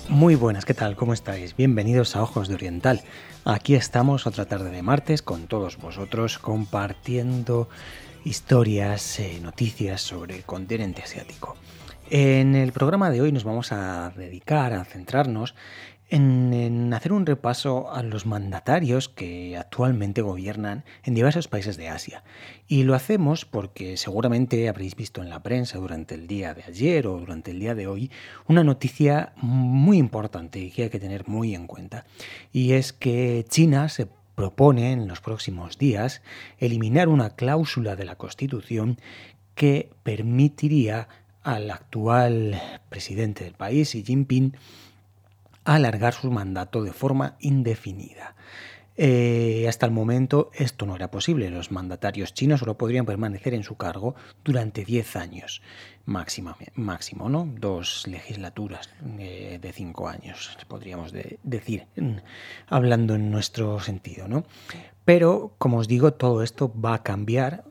Muy buenas, ¿qué tal? ¿Cómo estáis? Bienvenidos a Ojos de Oriental. Aquí estamos otra tarde de martes con todos vosotros compartiendo historias, noticias sobre el continente asiático. En el programa de hoy nos vamos a dedicar a centrarnos en hacer un repaso a los mandatarios que actualmente gobiernan en diversos países de Asia. Y lo hacemos porque seguramente habréis visto en la prensa durante el día de ayer o durante el día de hoy una noticia muy importante y que hay que tener muy en cuenta. Y es que China se propone en los próximos días eliminar una cláusula de la Constitución que permitiría al actual presidente del país, Xi Jinping, alargar su mandato de forma indefinida. Hasta el momento esto no era posible. Los mandatarios chinos solo podrían permanecer en su cargo durante 10 años máximo, ¿no? 2 legislaturas de 5 años, podríamos decir, hablando en nuestro sentido, ¿no? Pero, como os digo, todo esto va a cambiar,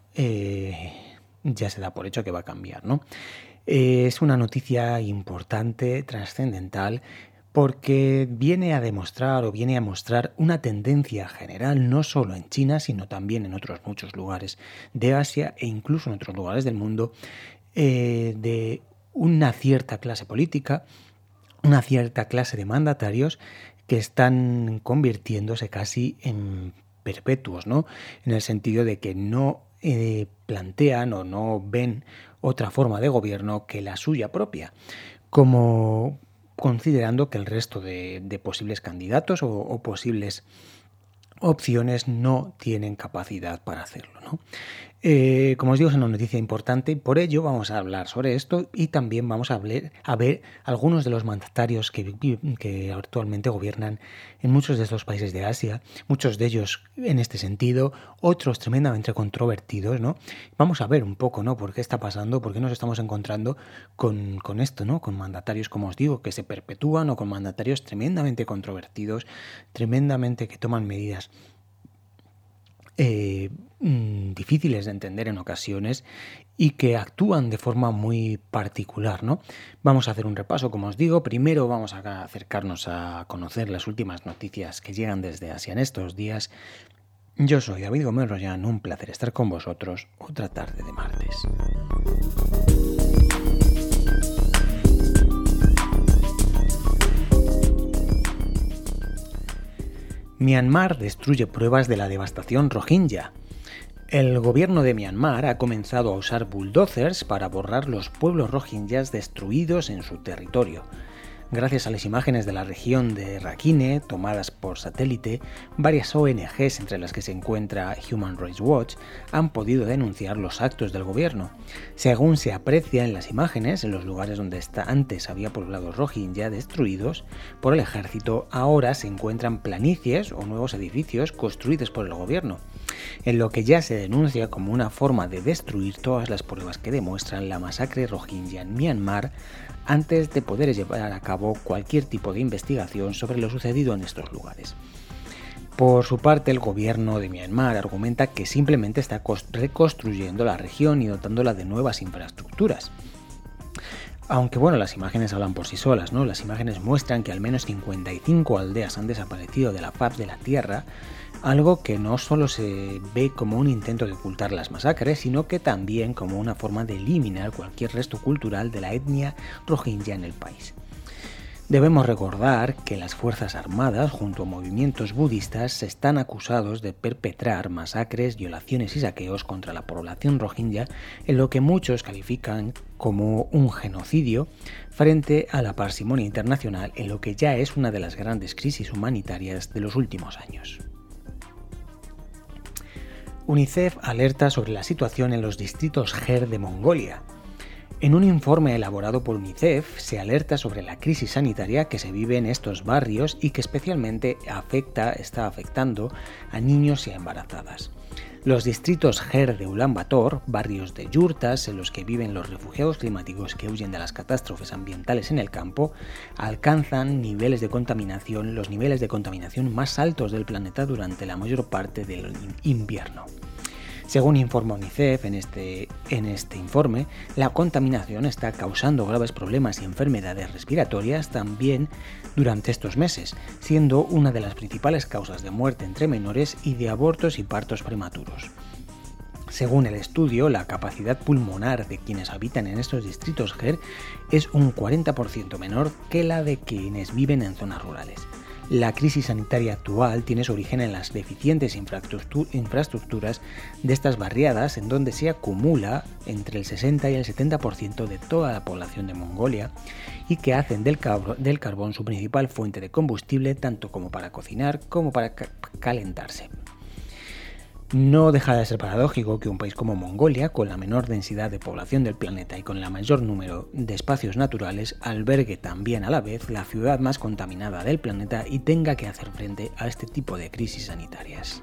ya se da por hecho que va a cambiar, ¿no? Es una noticia importante, trascendental, porque viene a demostrar o viene a mostrar una tendencia general no solo en China, sino también en otros muchos lugares de Asia e incluso en otros lugares del mundo, de una cierta clase política, una cierta clase de mandatarios que están convirtiéndose casi en perpetuos, ¿no? En el sentido de que no plantean o no ven otra forma de gobierno que la suya propia, como considerando que el resto de posibles candidatos o posibles opciones no tienen capacidad para hacerlo, ¿no? Como os digo, es una noticia importante y por ello vamos a hablar sobre esto y también vamos a ver algunos de los mandatarios que actualmente gobiernan en muchos de estos países de Asia, muchos de ellos en este sentido, otros tremendamente controvertidos, ¿no? Vamos a ver un poco, ¿no? ¿Por qué está pasando? ¿Por qué nos estamos encontrando con esto, ¿no? Con mandatarios, como os digo, que se perpetúan o con mandatarios tremendamente controvertidos, tremendamente que toman medidas difíciles de entender en ocasiones y que actúan de forma muy particular, ¿no? Vamos a hacer un repaso, como os digo. Primero vamos a acercarnos a conocer las últimas noticias que llegan desde Asia en estos días. Yo soy David Gómez Royán, un placer estar con vosotros otra tarde de martes. Myanmar destruye pruebas de la devastación rohingya. El gobierno de Myanmar ha comenzado a usar bulldozers para borrar los pueblos rohingyas destruidos en su territorio. Gracias a las imágenes de la región de Rakhine tomadas por satélite, varias ONGs, entre las que se encuentra Human Rights Watch, han podido denunciar los actos del gobierno. Según se aprecia en las imágenes, en los lugares donde antes había poblados rohingya destruidos por el ejército, ahora se encuentran planicies o nuevos edificios construidos por el gobierno, en lo que ya se denuncia como una forma de destruir todas las pruebas que demuestran la masacre rohingya en Myanmar antes de poder llevar a cabo cualquier tipo de investigación sobre lo sucedido en estos lugares. Por su parte, el gobierno de Myanmar argumenta que simplemente está reconstruyendo la región y dotándola de nuevas infraestructuras. Aunque bueno, las imágenes hablan por sí solas, ¿no? Las imágenes muestran que al menos 55 aldeas han desaparecido de la faz de la tierra, algo que no solo se ve como un intento de ocultar las masacres, sino que también como una forma de eliminar cualquier resto cultural de la etnia rohingya en el país. Debemos recordar que las Fuerzas Armadas, junto a movimientos budistas, están acusados de perpetrar masacres, violaciones y saqueos contra la población rohingya, en lo que muchos califican como un genocidio frente a la parsimonia internacional, en lo que ya es una de las grandes crisis humanitarias de los últimos años. UNICEF alerta sobre la situación en los distritos GER de Mongolia. En un informe elaborado por UNICEF se alerta sobre la crisis sanitaria que se vive en estos barrios y que especialmente está afectando a niños y a embarazadas. Los distritos GER de Ulan Bator, barrios de yurtas en los que viven los refugiados climáticos que huyen de las catástrofes ambientales en el campo, alcanzan los niveles de contaminación más altos del planeta durante la mayor parte del invierno. Según informa UNICEF en este informe, la contaminación está causando graves problemas y enfermedades respiratorias también durante estos meses, siendo una de las principales causas de muerte entre menores y de abortos y partos prematuros. Según el estudio, la capacidad pulmonar de quienes habitan en estos distritos GER es un 40% menor que la de quienes viven en zonas rurales. La crisis sanitaria actual tiene su origen en las deficientes infraestructuras de estas barriadas, en donde se acumula entre el 60 y el 70% de toda la población de Mongolia y que hacen del carbón su principal fuente de combustible, tanto como para cocinar como para calentarse. No deja de ser paradójico que un país como Mongolia, con la menor densidad de población del planeta y con el mayor número de espacios naturales, albergue también a la vez la ciudad más contaminada del planeta y tenga que hacer frente a este tipo de crisis sanitarias.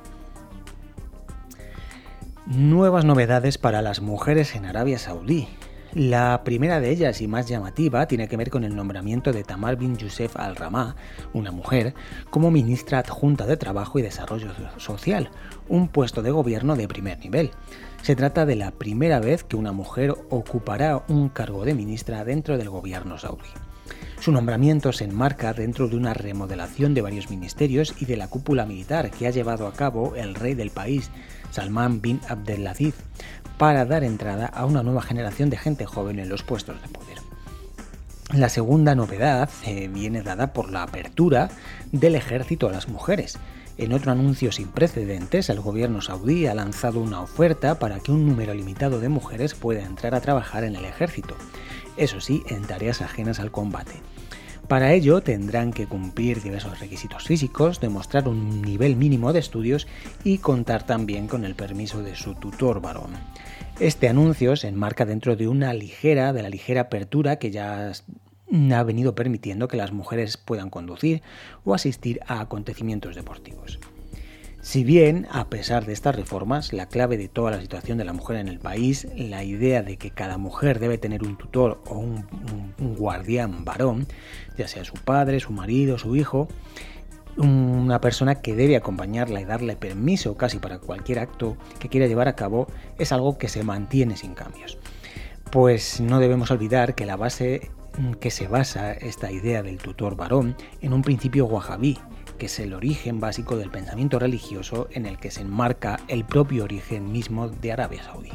Nuevas novedades para las mujeres en Arabia Saudí. La primera de ellas y más llamativa tiene que ver con el nombramiento de Tamar bin Youssef Al-Ramah, una mujer, como ministra adjunta de Trabajo y Desarrollo Social, un puesto de gobierno de primer nivel. Se trata de la primera vez que una mujer ocupará un cargo de ministra dentro del gobierno saudí. Su nombramiento se enmarca dentro de una remodelación de varios ministerios y de la cúpula militar que ha llevado a cabo el rey del país, Salman bin Abdelaziz, para dar entrada a una nueva generación de gente joven en los puestos de poder. La segunda novedad viene dada por la apertura del ejército a las mujeres. En otro anuncio sin precedentes, el gobierno saudí ha lanzado una oferta para que un número limitado de mujeres pueda entrar a trabajar en el ejército, eso sí, en tareas ajenas al combate. Para ello tendrán que cumplir diversos requisitos físicos, demostrar un nivel mínimo de estudios y contar también con el permiso de su tutor varón. Este anuncio se enmarca dentro de la ligera apertura que ya ha venido permitiendo que las mujeres puedan conducir o asistir a acontecimientos deportivos. Si bien, a pesar de estas reformas, la clave de toda la situación de la mujer en el país, la idea de que cada mujer debe tener un tutor o un guardián varón, ya sea su padre, su marido, su hijo, una persona que debe acompañarla y darle permiso casi para cualquier acto que quiera llevar a cabo, es algo que se mantiene sin cambios. Pues no debemos olvidar que la base que se basa esta idea del tutor varón en un principio wahabí, que es el origen básico del pensamiento religioso en el que se enmarca el propio origen mismo de Arabia Saudí.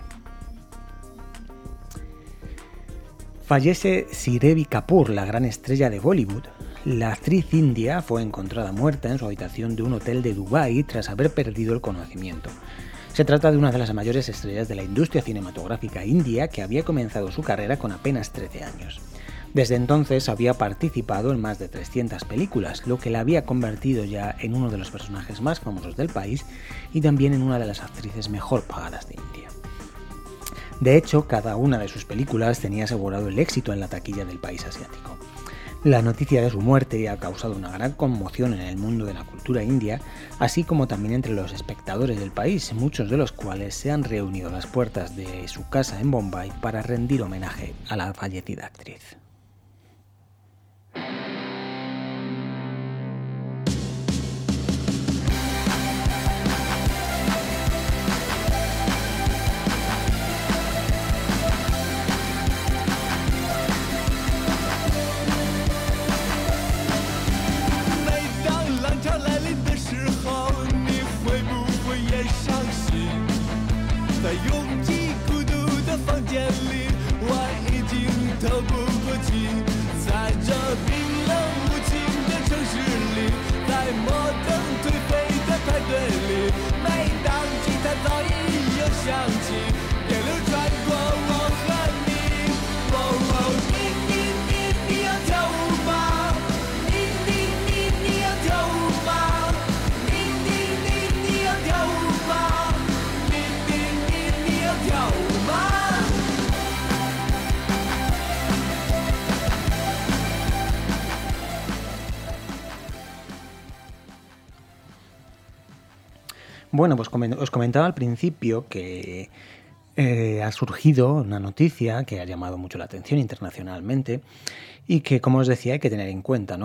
Fallece Sridevi Kapoor, la gran estrella de Bollywood. La actriz india fue encontrada muerta en su habitación de un hotel de Dubái tras haber perdido el conocimiento. Se trata de una de las mayores estrellas de la industria cinematográfica india que había comenzado su carrera con apenas 13 años. Desde entonces había participado en más de 300 películas, lo que la había convertido ya en uno de los personajes más famosos del país y también en una de las actrices mejor pagadas de India. De hecho, cada una de sus películas tenía asegurado el éxito en la taquilla del país asiático. La noticia de su muerte ha causado una gran conmoción en el mundo de la cultura india, así como también entre los espectadores del país, muchos de los cuales se han reunido a las puertas de su casa en Bombay para rendir homenaje a la fallecida actriz. Bueno, pues os comentaba al principio que ha surgido una noticia que ha llamado mucho la atención internacionalmente y que, como os decía, hay que tener en cuenta, ¿no?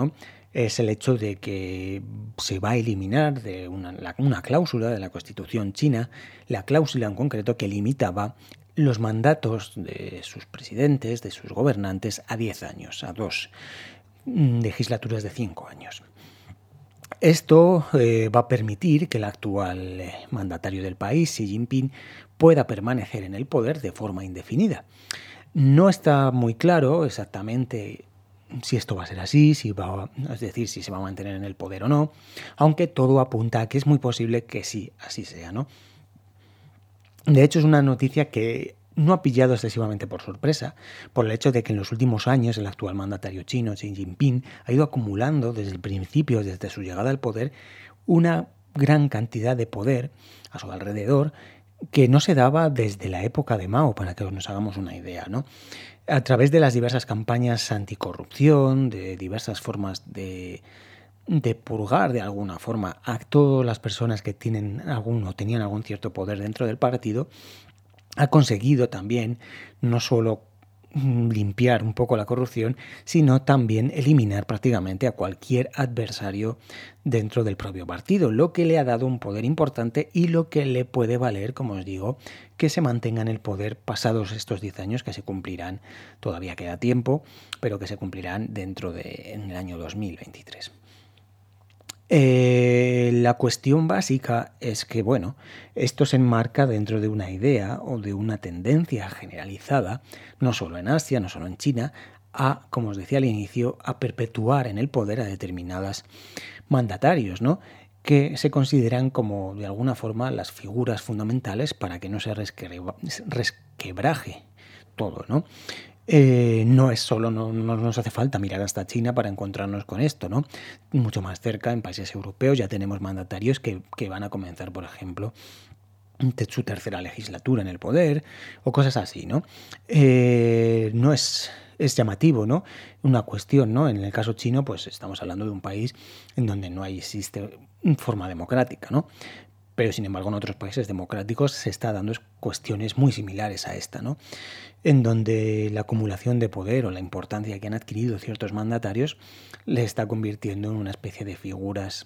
es el hecho de que se va a eliminar de una cláusula de la Constitución china, la cláusula en concreto que limitaba los mandatos de sus presidentes, de sus gobernantes, a 10 años, a 2 legislaturas de 5 años. Esto va a permitir que el actual mandatario del país, Xi Jinping, pueda permanecer en el poder de forma indefinida. No está muy claro exactamente si esto va a ser así, es decir, si se va a mantener en el poder o no, aunque todo apunta a que es muy posible que sí, así sea, ¿no? De hecho, es una noticia que no ha pillado excesivamente por sorpresa, por el hecho de que en los últimos años el actual mandatario chino, Xi Jinping, ha ido acumulando desde el principio, desde su llegada al poder, una gran cantidad de poder a su alrededor que no se daba desde la época de Mao, para que nos hagamos una idea, ¿no? A través de las diversas campañas anticorrupción, de diversas formas de purgar de alguna forma a todas las personas que tenían algún cierto poder dentro del partido, ha conseguido también no solo limpiar un poco la corrupción, sino también eliminar prácticamente a cualquier adversario dentro del propio partido, lo que le ha dado un poder importante y lo que le puede valer, como os digo, que se mantenga en el poder pasados estos 10 años que se cumplirán, todavía queda tiempo, pero que se cumplirán en el año 2023. La cuestión básica es que, bueno, esto se enmarca dentro de una idea o de una tendencia generalizada, no solo en Asia, no solo en China, como os decía al inicio, a perpetuar en el poder a determinadas mandatarios, ¿no? Que se consideran como, de alguna forma, las figuras fundamentales para que no se resquebraje todo, ¿no? No es solo, no nos hace falta mirar hasta China para encontrarnos con esto, ¿no? Mucho más cerca, en países europeos, ya tenemos mandatarios que van a comenzar, por ejemplo, su tercera legislatura en el poder, o cosas así, ¿no? No es llamativo, ¿no? Una cuestión, ¿no? En el caso chino, pues estamos hablando de un país en donde no existe forma democrática, ¿no? Pero, sin embargo, en otros países democráticos se está dando cuestiones muy similares a esta, ¿no? En donde la acumulación de poder o la importancia que han adquirido ciertos mandatarios les está convirtiendo en una especie de figuras,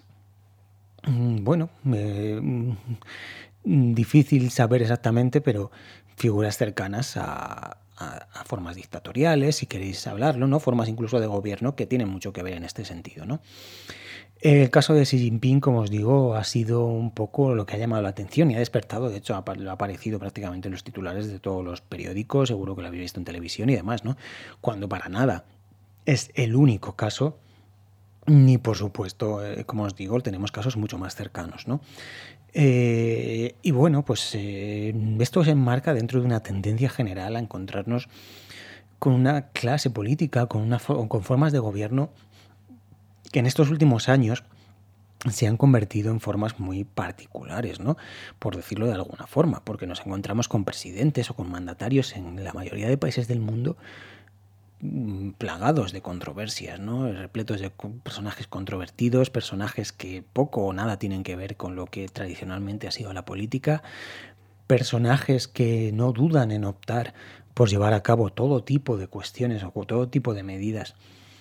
difícil saber exactamente, pero figuras cercanas a formas dictatoriales, si queréis hablarlo, ¿no? Formas incluso de gobierno que tienen mucho que ver en este sentido, ¿no? El caso de Xi Jinping, como os digo, ha sido un poco lo que ha llamado la atención y ha despertado. De hecho, ha aparecido prácticamente en los titulares de todos los periódicos, seguro que lo habéis visto en televisión y demás, ¿no? Cuando para nada es el único caso, ni por supuesto, como os digo, tenemos casos mucho más cercanos, ¿no? Y bueno, pues esto se enmarca dentro de una tendencia general a encontrarnos con una clase política, con formas de gobierno que en estos últimos años se han convertido en formas muy particulares, ¿no? Por decirlo de alguna forma, porque nos encontramos con presidentes o con mandatarios en la mayoría de países del mundo plagados de controversias, ¿no? Repletos de personajes controvertidos, personajes que poco o nada tienen que ver con lo que tradicionalmente ha sido la política, personajes que no dudan en optar por llevar a cabo todo tipo de cuestiones o todo tipo de medidas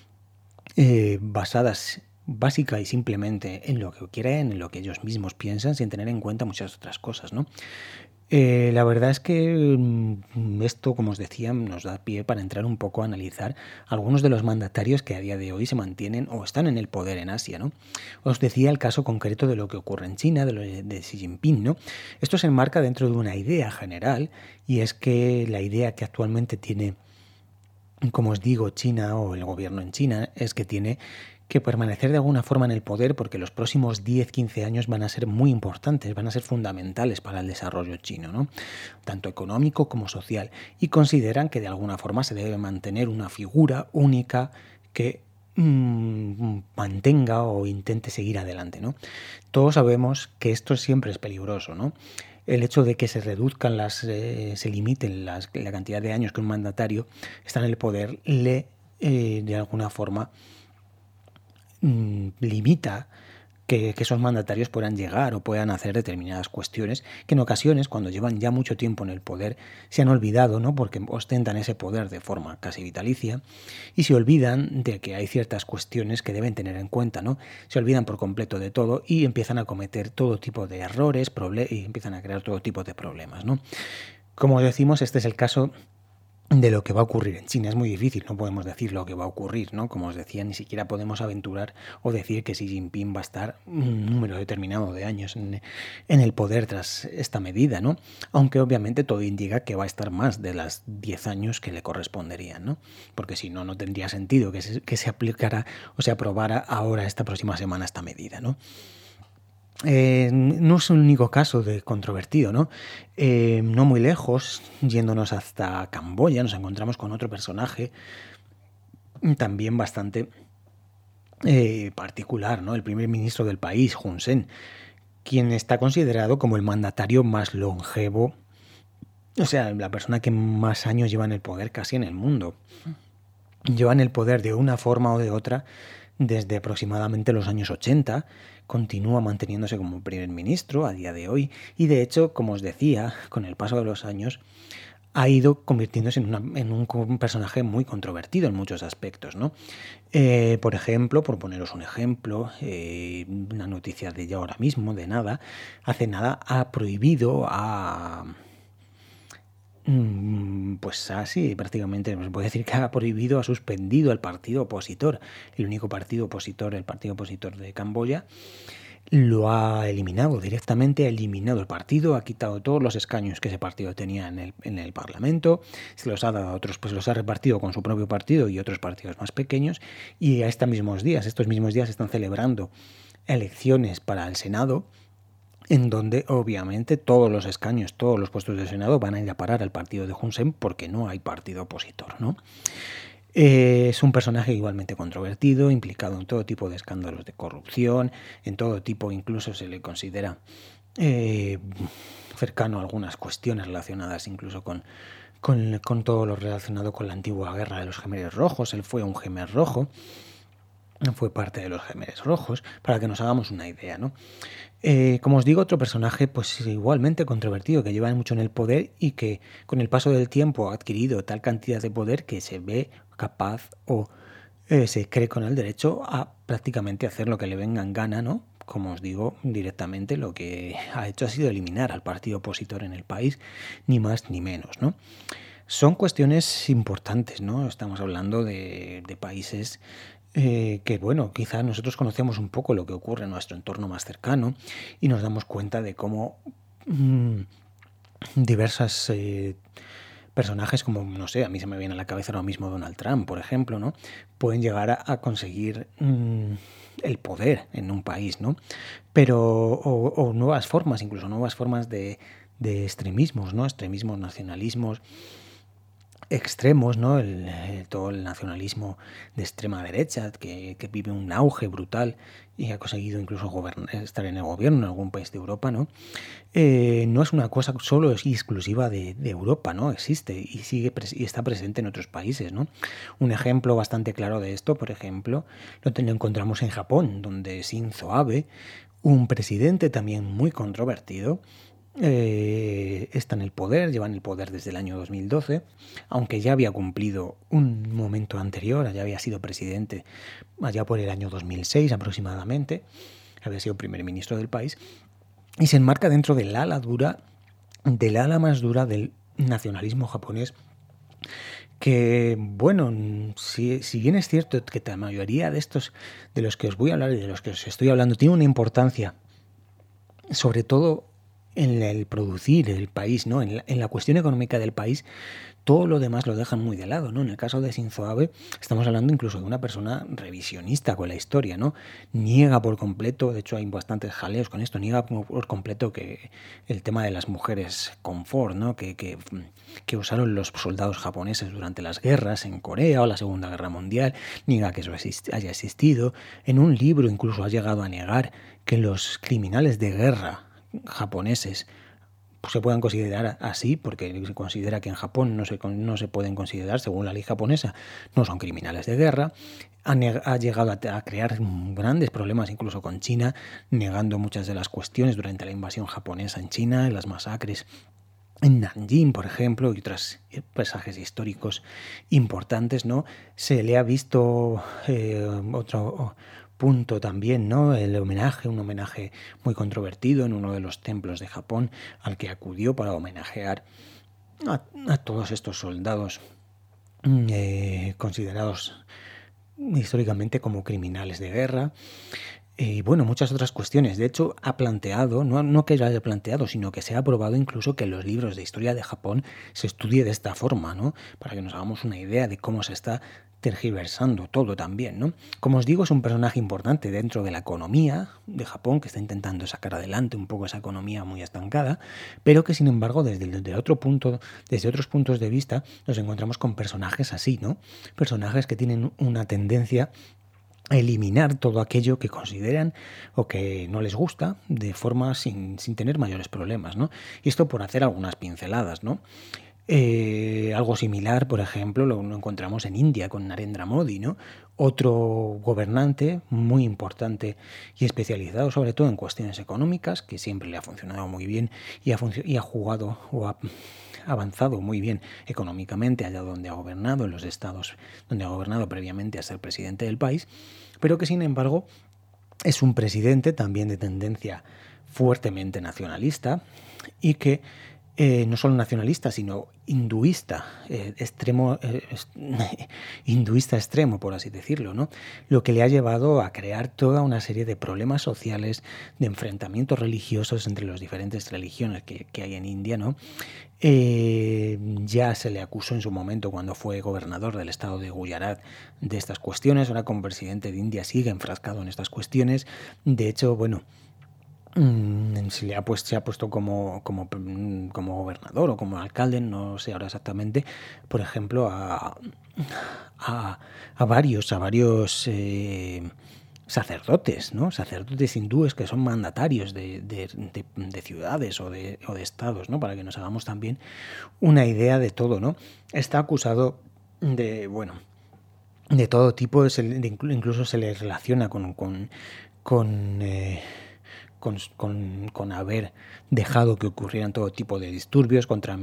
basadas básica y simplemente en lo que creen, en lo que ellos mismos piensan, sin tener en cuenta muchas otras cosas, ¿no? La verdad es que esto, como os decía, nos da pie para entrar un poco a analizar algunos de los mandatarios que a día de hoy se mantienen o están en el poder en Asia, ¿no? Os decía el caso concreto de lo que ocurre en China, de Xi Jinping, ¿no? Esto se enmarca dentro de una idea general, y es que la idea que actualmente tiene, como os digo, China o el gobierno en China, es que tiene que permanecer de alguna forma en el poder porque los próximos 10-15 años van a ser muy importantes, van a ser fundamentales para el desarrollo chino, ¿no? Tanto económico como social, y consideran que de alguna forma se debe mantener una figura única que mantenga o intente seguir adelante, ¿no? Todos sabemos que esto siempre es peligroso, ¿no? El hecho de que se reduzcan se limiten la cantidad de años que un mandatario está en el poder de alguna forma limita que esos mandatarios puedan llegar o puedan hacer determinadas cuestiones que en ocasiones, cuando llevan ya mucho tiempo en el poder, se han olvidado, ¿no? Porque ostentan ese poder de forma casi vitalicia y se olvidan de que hay ciertas cuestiones que deben tener en cuenta, ¿no? Se olvidan por completo de todo y empiezan a cometer todo tipo de errores y empiezan a crear todo tipo de problemas, ¿no? Como decimos, este es el caso de lo que va a ocurrir en China. Es muy difícil, no podemos decir lo que va a ocurrir, ¿no? Como os decía, ni siquiera podemos aventurar o decir que Xi Jinping va a estar un número determinado de años en el poder tras esta medida, ¿no? Aunque obviamente todo indica que va a estar más de las 10 años que le corresponderían, ¿no? Porque si no, no tendría sentido que se aplicara o se aprobara ahora esta próxima semana esta medida, ¿no? No es el único caso de controvertido, ¿no? No muy lejos, yéndonos hasta Camboya, nos encontramos con otro personaje también bastante particular, ¿no? El primer ministro del país, Hun Sen, quien está considerado como el mandatario más longevo, o sea, la persona que más años lleva en el poder casi en el mundo. Lleva en el poder de una forma o de otra desde aproximadamente los años 80, continúa manteniéndose como primer ministro a día de hoy y de hecho, como os decía, con el paso de los años ha ido convirtiéndose en un personaje muy controvertido en muchos aspectos, ¿no? Por ejemplo, por poneros un ejemplo, una noticia de ya ahora mismo, de nada, hace nada ha prohibido pues así, prácticamente se puede decir que ha prohibido, ha suspendido al partido opositor, el único partido opositor, el partido opositor de Camboya, lo ha eliminado directamente, ha eliminado el partido, ha quitado todos los escaños que ese partido tenía en el Parlamento, se los ha dado a otros, pues los ha repartido con su propio partido y otros partidos más pequeños, y a estos mismos días están celebrando elecciones para el Senado, en donde obviamente todos los escaños, todos los puestos de Senado van a ir a parar al partido de Hun Sen porque no hay partido opositor, ¿no? Es un personaje igualmente controvertido, implicado en todo tipo de escándalos de corrupción, en todo tipo, incluso se le considera cercano a algunas cuestiones relacionadas incluso con todo lo relacionado con la antigua guerra de los Jemeres Rojos. Él fue un Jemer Rojo, fue parte de los Jemeres Rojos, para que nos hagamos una idea, ¿no? Como os digo, otro personaje pues igualmente controvertido, que lleva mucho en el poder y que con el paso del tiempo ha adquirido tal cantidad de poder que se ve capaz o se cree con el derecho a prácticamente hacer lo que le venga en gana, ¿no? Como os digo, directamente lo que ha hecho ha sido eliminar al partido opositor en el país, ni más ni menos, ¿no? Son cuestiones importantes, ¿no? Estamos hablando de países que, bueno, quizá nosotros conocemos un poco lo que ocurre en nuestro entorno más cercano y nos damos cuenta de cómo diversas personajes como, no sé, a mí se me viene a la cabeza ahora mismo Donald Trump, por ejemplo, ¿no? Pueden llegar a conseguir el poder en un país, ¿no? Pero, o nuevas formas, incluso nuevas formas de extremismos, ¿no? Extremismos, nacionalismos extremos, ¿no? Todo el nacionalismo de extrema derecha que vive un auge brutal y ha conseguido incluso estar en el gobierno en algún país de Europa, ¿no? No es una cosa solo y exclusiva de Europa, ¿no? Existe y está presente en otros países, ¿no? Un ejemplo bastante claro de esto, por ejemplo, lo encontramos en Japón, donde Shinzo Abe, un presidente también muy controvertido, está en el poder, lleva en el poder desde el año 2012, aunque ya había cumplido un momento anterior, ya había sido presidente allá por el año 2006 aproximadamente, había sido primer ministro del país, y se enmarca dentro del ala más dura del nacionalismo japonés, que, bueno, si bien es cierto que la mayoría de estos, de los que os voy a hablar y de los que os estoy hablando, tiene una importancia, sobre todo en el producir el país, ¿no? En la cuestión económica del país, todo lo demás lo dejan muy de lado, ¿no? En el caso de Shinzo Abe estamos hablando incluso de una persona revisionista con la historia, ¿no? Niega por completo, de hecho hay bastantes jaleos con esto, niega por completo que el tema de las mujeres confort, ¿no? Que usaron los soldados japoneses durante las guerras en Corea o la Segunda Guerra Mundial, niega que eso haya existido. En un libro incluso ha llegado a negar que los criminales de guerra japoneses se puedan considerar así, porque se considera que en Japón no se pueden considerar, según la ley japonesa, no son criminales de guerra. Ha llegado a crear grandes problemas incluso con China, negando muchas de las cuestiones durante la invasión japonesa en China, en las masacres en Nanjing, por ejemplo, y otros pasajes históricos importantes, ¿no? Se le ha visto otro punto también, ¿no? Un homenaje muy controvertido en uno de los templos de Japón al que acudió para homenajear a todos estos soldados considerados históricamente como criminales de guerra. Y bueno, muchas otras cuestiones. De hecho, ha planteado, no que lo haya planteado, sino que se ha aprobado incluso que en los libros de historia de Japón se estudie de esta forma, ¿no? Para que nos hagamos una idea de cómo se está tergiversando todo también, ¿no? Como os digo, es un personaje importante dentro de la economía de Japón, que está intentando sacar adelante un poco esa economía muy estancada, pero que sin embargo desde otros puntos de vista nos encontramos con personajes así, ¿no? Personajes que tienen una tendencia a eliminar todo aquello que consideran o que no les gusta de forma sin tener mayores problemas, ¿no? Y esto por hacer algunas pinceladas, ¿no? Algo similar, por ejemplo, lo encontramos en India con Narendra Modi, ¿no? Otro gobernante muy importante y especializado sobre todo en cuestiones económicas, que siempre le ha funcionado muy bien y ha jugado o ha avanzado muy bien económicamente allá donde ha gobernado, en los estados donde ha gobernado previamente a ser presidente del país, pero que sin embargo es un presidente también de tendencia fuertemente nacionalista y que no solo nacionalista, sino hinduista extremo, por así decirlo, ¿no? Lo que le ha llevado a crear toda una serie de problemas sociales, de enfrentamientos religiosos entre las diferentes religiones que hay en India, ¿no? Ya se le acusó en su momento cuando fue gobernador del estado de Gujarat de estas cuestiones. Ahora como presidente de India sigue enfrascado en estas cuestiones. De hecho, bueno, se ha puesto como gobernador o como alcalde, no sé ahora exactamente, por ejemplo, a varios sacerdotes, ¿no? Sacerdotes hindúes que son mandatarios de ciudades o de estados, ¿no? Para que nos hagamos también una idea de todo, ¿no? Está acusado de, bueno, de todo tipo, incluso se le relaciona con haber dejado que ocurrieran todo tipo de disturbios contra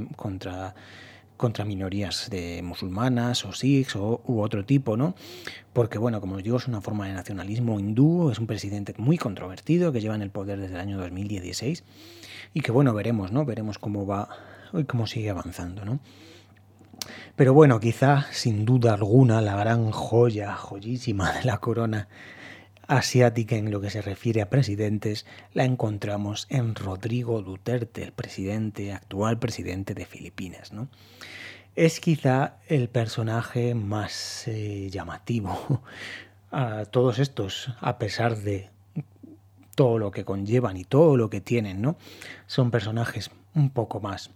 minorías de musulmanas o sikhs u otro tipo, ¿no? Porque, bueno, como os digo, es una forma de nacionalismo hindú, es un presidente muy controvertido que lleva en el poder desde el año 2016 y que, bueno, veremos, ¿no? Veremos cómo va y cómo sigue avanzando, ¿no? Pero bueno, quizá, sin duda alguna, la gran joyísima de la corona asiática en lo que se refiere a presidentes la encontramos en Rodrigo Duterte, el actual presidente de Filipinas, ¿no? Es quizá el personaje más llamativo a todos estos, a pesar de todo lo que conllevan y todo lo que tienen, ¿no? Son personajes un poco más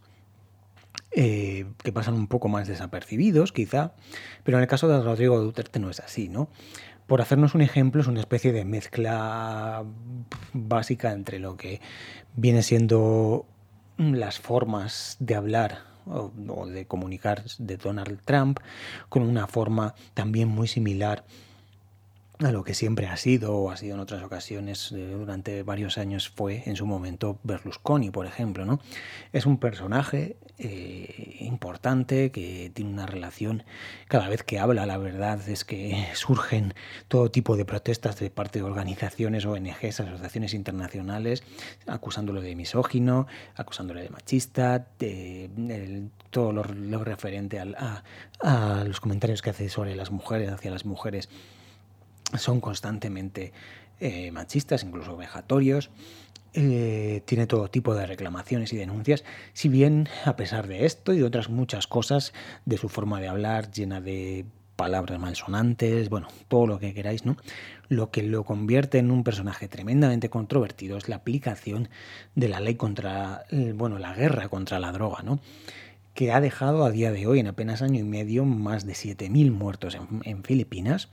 que pasan un poco más desapercibidos, quizá, pero en el caso de Rodrigo Duterte no es así, ¿no? Por hacernos un ejemplo, es una especie de mezcla básica entre lo que viene siendo las formas de hablar o de comunicar de Donald Trump, con una forma también muy similar a lo que siempre ha sido o ha sido en otras ocasiones durante varios años fue en su momento Berlusconi, por ejemplo, ¿no? Es un personaje importante que tiene una relación, cada vez que habla, la verdad es que surgen todo tipo de protestas de parte de organizaciones, ONGs, asociaciones internacionales, acusándolo de misógino, acusándolo de machista, todo lo referente a los comentarios que hace sobre las mujeres, hacia las mujeres, son constantemente machistas, incluso vejatorios. Tiene todo tipo de reclamaciones y denuncias, si bien a pesar de esto y de otras muchas cosas, de su forma de hablar llena de palabras malsonantes, bueno, todo lo que queráis, ¿no? Lo que lo convierte en un personaje tremendamente controvertido es la aplicación de la ley contra, la guerra contra la droga, ¿no? Que ha dejado a día de hoy, en apenas año y medio, más de 7.000 muertos en Filipinas.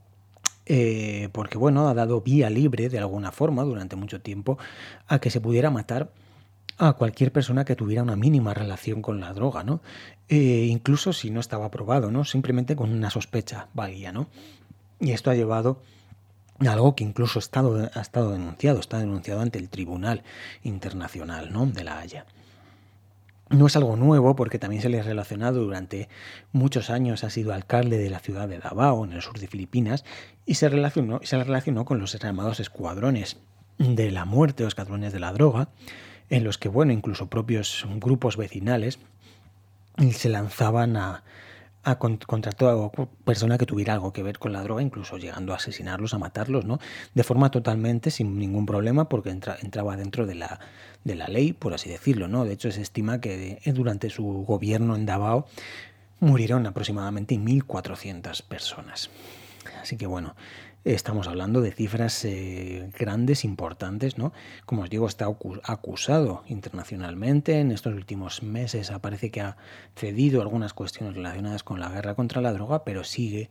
Porque bueno, ha dado vía libre de alguna forma durante mucho tiempo a que se pudiera matar a cualquier persona que tuviera una mínima relación con la droga, ¿no? Incluso si no estaba probado, ¿no? Simplemente con una sospecha valía, ¿no? Y esto ha llevado a algo que incluso está denunciado ante el Tribunal Internacional, ¿no? De La Haya. No es algo nuevo porque también se le ha relacionado durante muchos años, ha sido alcalde de la ciudad de Davao, en el sur de Filipinas, y se le relacionó con los llamados escuadrones de la muerte o escuadrones de la droga, en los que, bueno, incluso propios grupos vecinales se lanzaban contra toda persona que tuviera algo que ver con la droga, incluso llegando a asesinarlos, a matarlos, ¿no? De forma totalmente sin ningún problema, porque entraba dentro de la ley, por así decirlo, ¿no? De hecho, se estima que durante su gobierno en Davao murieron aproximadamente 1.400 personas. Así que bueno, estamos hablando de cifras grandes, importantes, ¿no? Como os digo, está acusado internacionalmente. En estos últimos meses parece que ha cedido algunas cuestiones relacionadas con la guerra contra la droga, pero sigue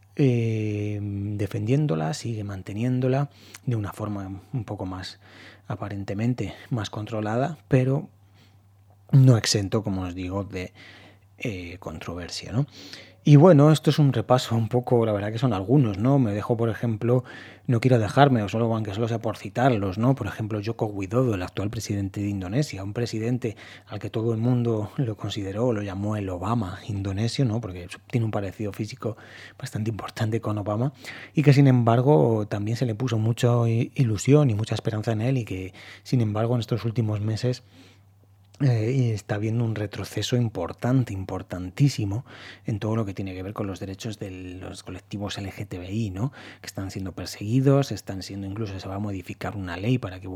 defendiéndola, sigue manteniéndola de una forma un poco más, aparentemente, más controlada, pero no exento, como os digo, de controversia, ¿no? Y bueno, esto es un repaso un poco, la verdad que son algunos, ¿no? Me dejo, por ejemplo, no quiero dejarme, aunque solo sea por citarlos, ¿no? Por ejemplo, Joko Widodo, el actual presidente de Indonesia, un presidente al que todo el mundo lo llamó el Obama indonesio, ¿no? Porque tiene un parecido físico bastante importante con Obama, y que sin embargo también se le puso mucha ilusión y mucha esperanza en él, y que sin embargo en estos últimos meses y está habiendo un retroceso importantísimo en todo lo que tiene que ver con los derechos de los colectivos LGTBI, ¿no? Que están siendo perseguidos, incluso se va a modificar una ley para que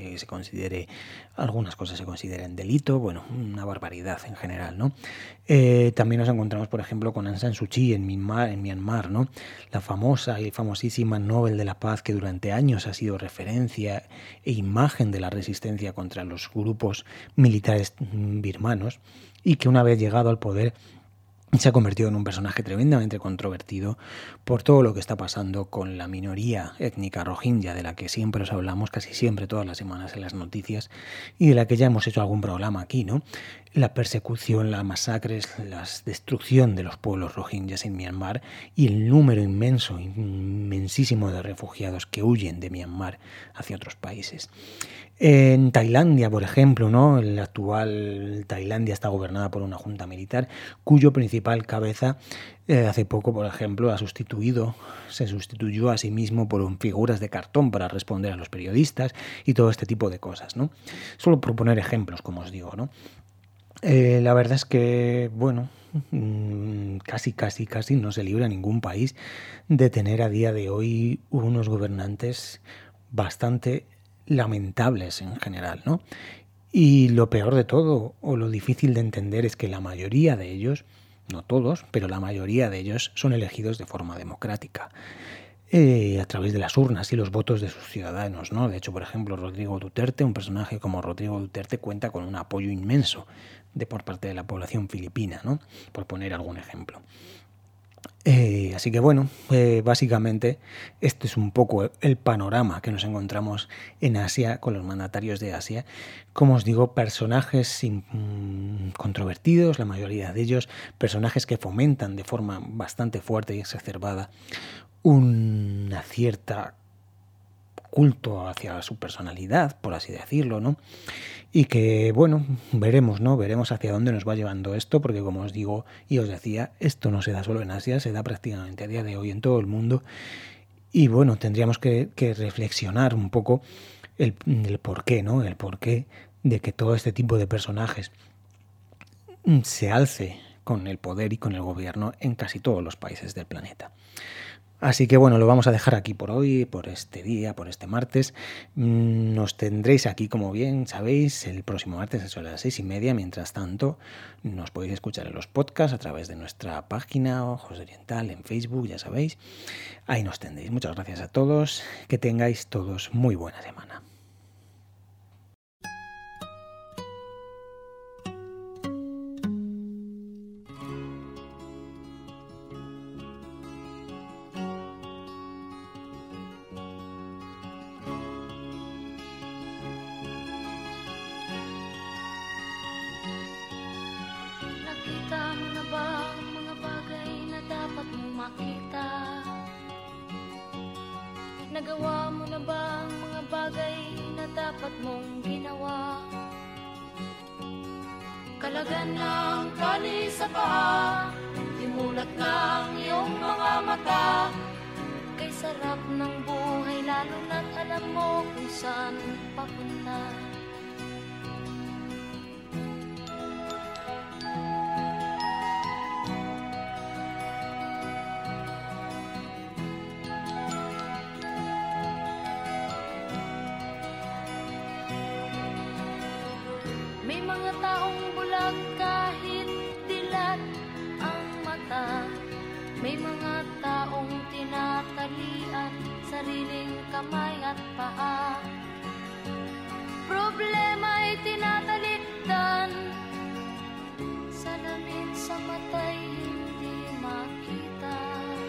algunas cosas se consideren delito, bueno, una barbaridad en general, ¿no? También nos encontramos, por ejemplo, con Aung San Suu Kyi en Myanmar, ¿no? La famosa y famosísima Nobel de la Paz, que durante años ha sido referencia e imagen de la resistencia contra los grupos militares birmanos, y que una vez llegado al poder se ha convertido en un personaje tremendamente controvertido por todo lo que está pasando con la minoría étnica rohingya, de la que siempre os hablamos casi siempre todas las semanas en las noticias, y de la que ya hemos hecho algún programa aquí, ¿no? La persecución, las masacres, la destrucción de los pueblos rohingyas en Myanmar, y el número inmensísimo de refugiados que huyen de Myanmar hacia otros países. En Tailandia, por ejemplo, ¿no? La actual Tailandia está gobernada por una junta militar cuyo principal cabeza hace poco, por ejemplo, se sustituyó a sí mismo por figuras de cartón para responder a los periodistas y todo este tipo de cosas, ¿no? Solo por poner ejemplos, como os digo, ¿no? La verdad es que, bueno, casi no se libra ningún país de tener a día de hoy unos gobernantes bastante lamentables en general, ¿no? Y lo peor de todo, o lo difícil de entender, es que la mayoría de ellos, no todos, pero la mayoría de ellos son elegidos de forma democrática, a través de las urnas y los votos de sus ciudadanos, ¿no? De hecho, por ejemplo, Rodrigo Duterte, un personaje como Rodrigo Duterte, cuenta con un apoyo inmenso por parte de la población filipina, ¿no? Por poner algún ejemplo. Así que bueno, básicamente este es un poco el panorama que nos encontramos en Asia con los mandatarios de Asia. Como os digo, personajes controvertidos, la mayoría de ellos, personajes que fomentan de forma bastante fuerte y exacerbada una cierta culto hacia su personalidad, por así decirlo, ¿no? Y que, bueno, veremos, ¿no? Veremos hacia dónde nos va llevando esto, porque como os digo y os decía, esto no se da solo en Asia, se da prácticamente a día de hoy en todo el mundo. Y bueno, tendríamos que reflexionar un poco el porqué, ¿no? El porqué de que todo este tipo de personajes se alce con el poder y con el gobierno en casi todos los países del planeta. Así que bueno, lo vamos a dejar aquí por hoy, por este día, por este martes. Nos tendréis aquí, como bien sabéis, el próximo martes a las 6:30. Mientras tanto, nos podéis escuchar en los podcasts a través de nuestra página Ojos de Oriental en Facebook, ya sabéis. Ahí nos tendréis. Muchas gracias a todos. Que tengáis todos muy buena semana. makita? Nagawa mo na ba ang mga bagay na dapat mong ginawa? Kalagan ng tali sa paa, imulat ng iyong mga mata. Kay sarap ng buhay lalo na't alam mo kung saan papunta. May mga taong bulag kahit dilat ang mata. May mga taong tinatalian sariling kamay at paa. Problema'y tinatalikdan, salamin sa mata'y hindi makita.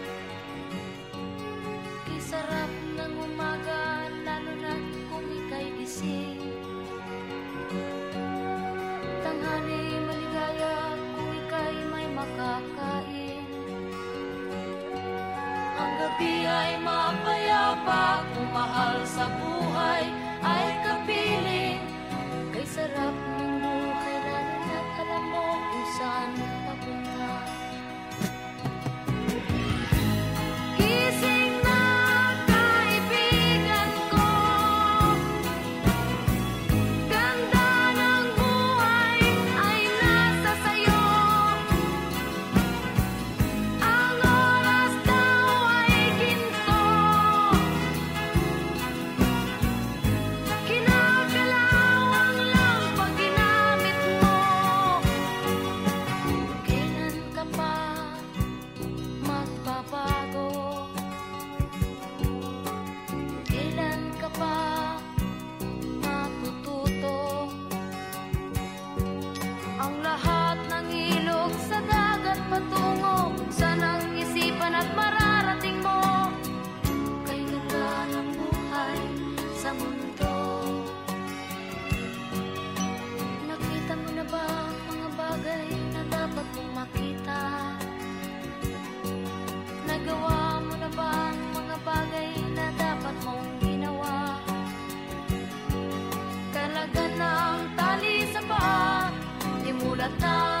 Kisarap ng umaga lalo na kung ika'y gising. Tanghali maligaya kung ika'y may makakain. Ang gabi ay mapayapa kung mahal sa buhay ay kapiling. Kay sarap ng buhay lalo na't alam mo kung saan papunta. Gising na kaibigan ko, ganda ng buhay ay nasa sayo. Ang oras daw ay ginto, kinakalawang lang pag ginamit mo. Kailan ka pa magbabago? Kailan ka pa matututo? Ang lahat ng ilog sa dagat patungo kung saan ang isipan at mararating mo. Kay ganda ng buhay sa mundo. Nakita mo na ba ang mga bagay na dapat mong makita? Nagawa mo na ba ang mga bagay na dapat mong ginawa? Kalagan ng tali sa paa, imulat na